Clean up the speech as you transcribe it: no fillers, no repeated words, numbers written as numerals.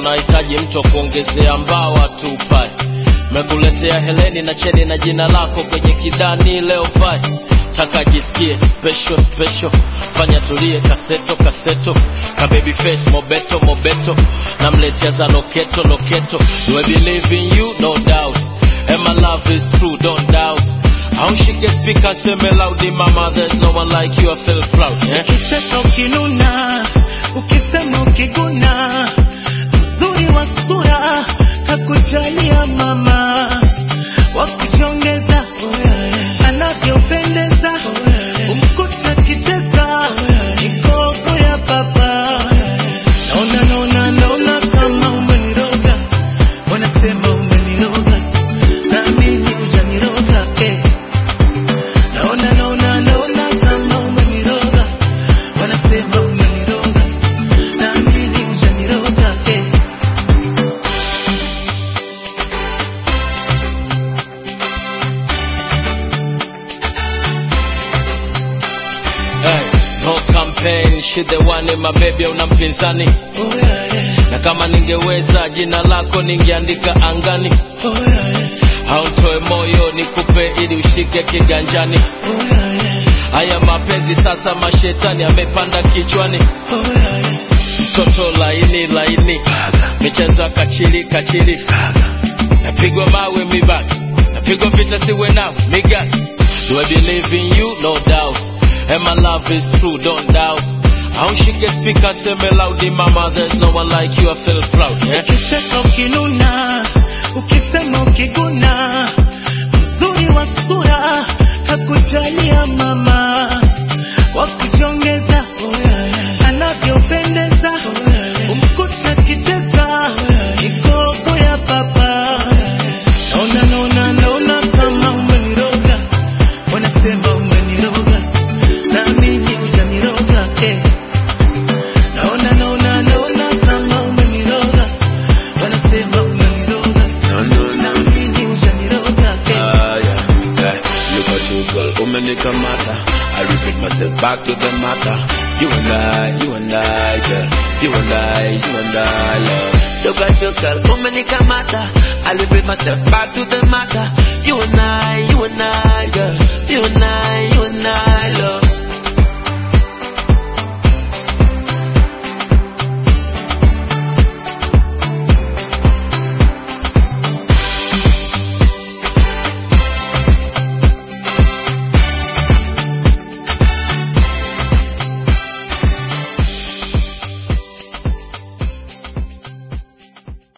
unahitaji mtu wa kuongezea mbawa tu pai. Mekuletea Heleni na Cheni na jina lako kwenye kidani leo fai. Taka jisikie special, fanya tulie kaseto ka baby face mobeto namletea za loketo. Do I believe in you? No doubt. And my love is true, don't doubt. How she can speak and say me loudly, mama, there's no one like you, I feel proud, yeah? Ukicheka ukinuna, ukisema ukiguna, mzuri wa sura, hakujalia mama, wakujongeza, anavyopendeza, umkuta kicheza, mikogo ya baba. Naona kama umeniroga, wanasema umeniroga, na mimi hujaniroga, Naona kama umeniroga, wanasema umeniroga, na mimi hujaniroga, Hey, no campaign, she the one in my baby, una mpinzani. Na kama ningeweza jina lako ningeandika angani. Hautoe moyo nikupe ili ushike kiganjani. Haya mapenzi sasa mashetani amepanda kichwani. Toto laini michezo kachili napigwa mawe mibaki, napigwa vita siwe nao migaki. Do I believe in you? No doubt. And my love is true, don't doubt. How she can speak and say me loudly, mama, there's no one like you, I feel proud, yeah? Ukicheka ukinuna, ukisema ukiguna, mzuri wa sura, hakujalia mama, wakujongeza, anavyopendeza, umkuta kicheza, mikogo ya baba. Naona kama umeniroga, wanasema umeniroga, na mimi hujaniroga, Naona kama umeniroga, wanasema umeniroga, na mimi hujaniroga, Yeah. Look at you, girl, umenikamata. I repeat myself back to the matter. You and I, girl. You and I, love. Look at you, girl, umenikamata. I repeat myself back to the matter. You and I, girl. You and I.